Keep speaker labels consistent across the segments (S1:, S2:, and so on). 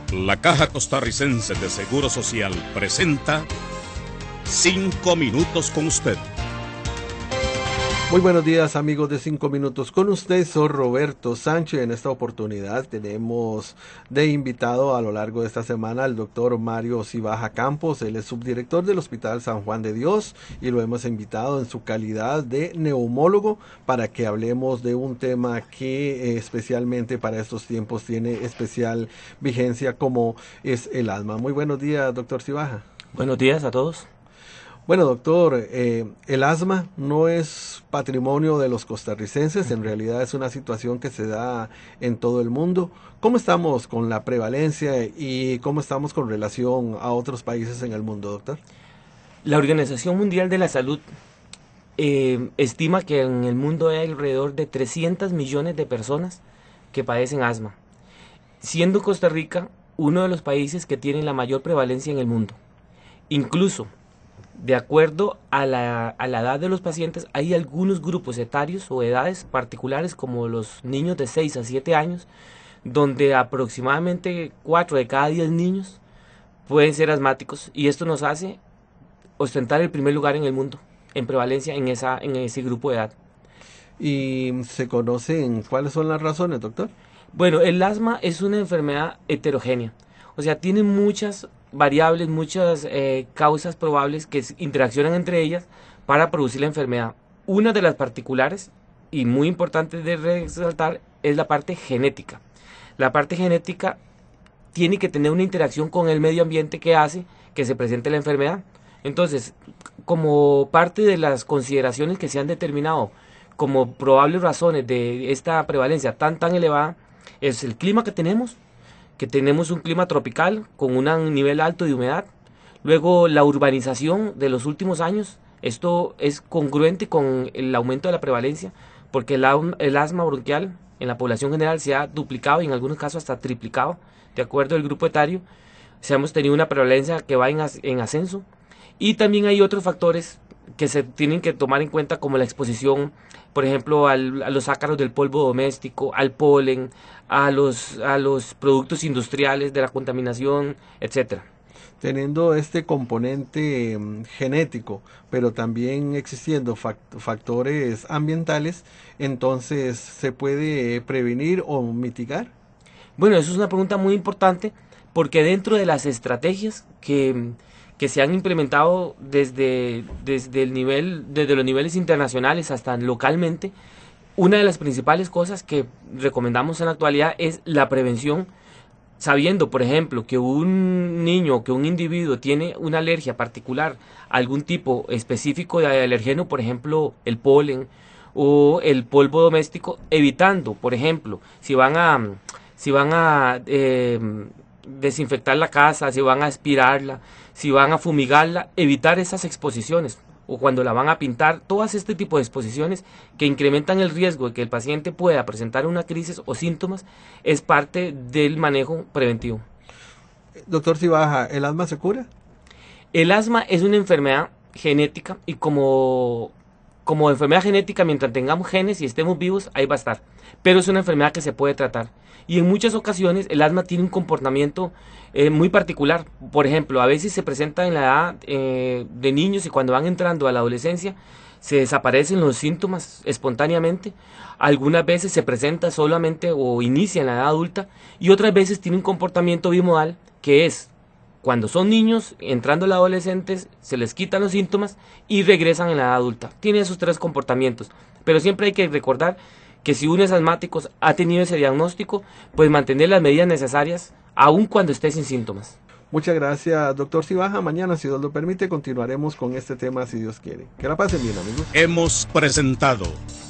S1: La Caja Costarricense de Seguro Social presenta 5 minutos con usted.
S2: Muy buenos días, amigos de 5 minutos con usted. Soy Roberto Sánchez. En esta oportunidad tenemos de invitado a lo largo de esta semana al doctor Mario Cibaja Campos. Él es subdirector del Hospital San Juan de Dios y lo hemos invitado en su calidad de neumólogo para que hablemos de un tema que especialmente para estos tiempos tiene especial vigencia, como es el asma. Muy buenos días, doctor Cibaja.
S3: Buenos días a todos.
S2: Bueno, doctor, el asma no es patrimonio de los costarricenses, en realidad es una situación que se da en todo el mundo. ¿Cómo estamos con la prevalencia y cómo estamos con relación a otros países en el mundo, doctor?
S3: La Organización Mundial de la Salud estima que en el mundo hay alrededor de 300 millones de personas que padecen asma, siendo Costa Rica uno de los países que tiene la mayor prevalencia en el mundo. Incluso, de acuerdo a la edad de los pacientes, hay algunos grupos etarios o edades particulares, como los niños de 6 a 7 años, donde aproximadamente 4 de cada 10 niños pueden ser asmáticos, y esto nos hace ostentar el primer lugar en el mundo en prevalencia en ese grupo de edad.
S2: ¿Y se conocen cuáles son las razones, doctor?
S3: Bueno, el asma es una enfermedad heterogénea, o sea, tiene muchas variables, muchas causas probables que interaccionan entre ellas para producir la enfermedad. Una de las particulares y muy importante de resaltar es la parte genética. La parte genética tiene que tener una interacción con el medio ambiente que hace que se presente la enfermedad. Entonces, como parte de las consideraciones que se han determinado como probables razones de esta prevalencia tan elevada, es el clima que tenemos un clima tropical con un nivel alto de humedad. Luego, la urbanización de los últimos años, esto es congruente con el aumento de la prevalencia, porque el asma bronquial en la población general se ha duplicado y en algunos casos hasta triplicado. De acuerdo al grupo etario, hemos tenido una prevalencia que va en ascenso. Y también hay otros factores que se tienen que tomar en cuenta, como la exposición, por ejemplo, a los ácaros del polvo doméstico, al polen, a los productos industriales de la contaminación, etcétera.
S2: Teniendo este componente genético, pero también existiendo factores ambientales, entonces ¿se puede prevenir o mitigar?
S3: Bueno, eso es una pregunta muy importante, porque dentro de las estrategias que se han implementado desde los niveles internacionales hasta localmente, una de las principales cosas que recomendamos en la actualidad es la prevención, sabiendo, por ejemplo, que un niño, que un individuo tiene una alergia particular a algún tipo específico de alergeno, por ejemplo, el polen o el polvo doméstico, evitando, por ejemplo, si van a desinfectar la casa, si van a aspirarla, si van a fumigarla, evitar esas exposiciones, o cuando la van a pintar, todas este tipo de exposiciones que incrementan el riesgo de que el paciente pueda presentar una crisis o síntomas, es parte del manejo preventivo.
S2: Doctor Cibaja, ¿el asma se cura?
S3: El asma es una enfermedad genética, y como enfermedad genética, mientras tengamos genes y estemos vivos, ahí va a estar. Pero es una enfermedad que se puede tratar. Y en muchas ocasiones el asma tiene un comportamiento muy particular. Por ejemplo, a veces se presenta en la edad de niños, y cuando van entrando a la adolescencia se desaparecen los síntomas espontáneamente. Algunas veces se presenta solamente o inicia en la edad adulta, y otras veces tiene un comportamiento bimodal, que es cuando son niños, entrando a la adolescentes, se les quitan los síntomas y regresan en la edad adulta. Tiene esos 3 comportamientos, pero siempre hay que recordar que si uno es asmático, ha tenido ese diagnóstico, pues mantener las medidas necesarias aun cuando esté sin síntomas.
S2: Muchas gracias, doctor Cibaja. Mañana, si Dios lo permite, continuaremos con este tema, si Dios quiere. Que la pasen bien, amigos.
S1: Hemos presentado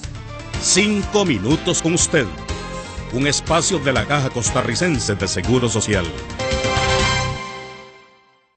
S1: 5 minutos con usted, un espacio de la Caja Costarricense de Seguro Social.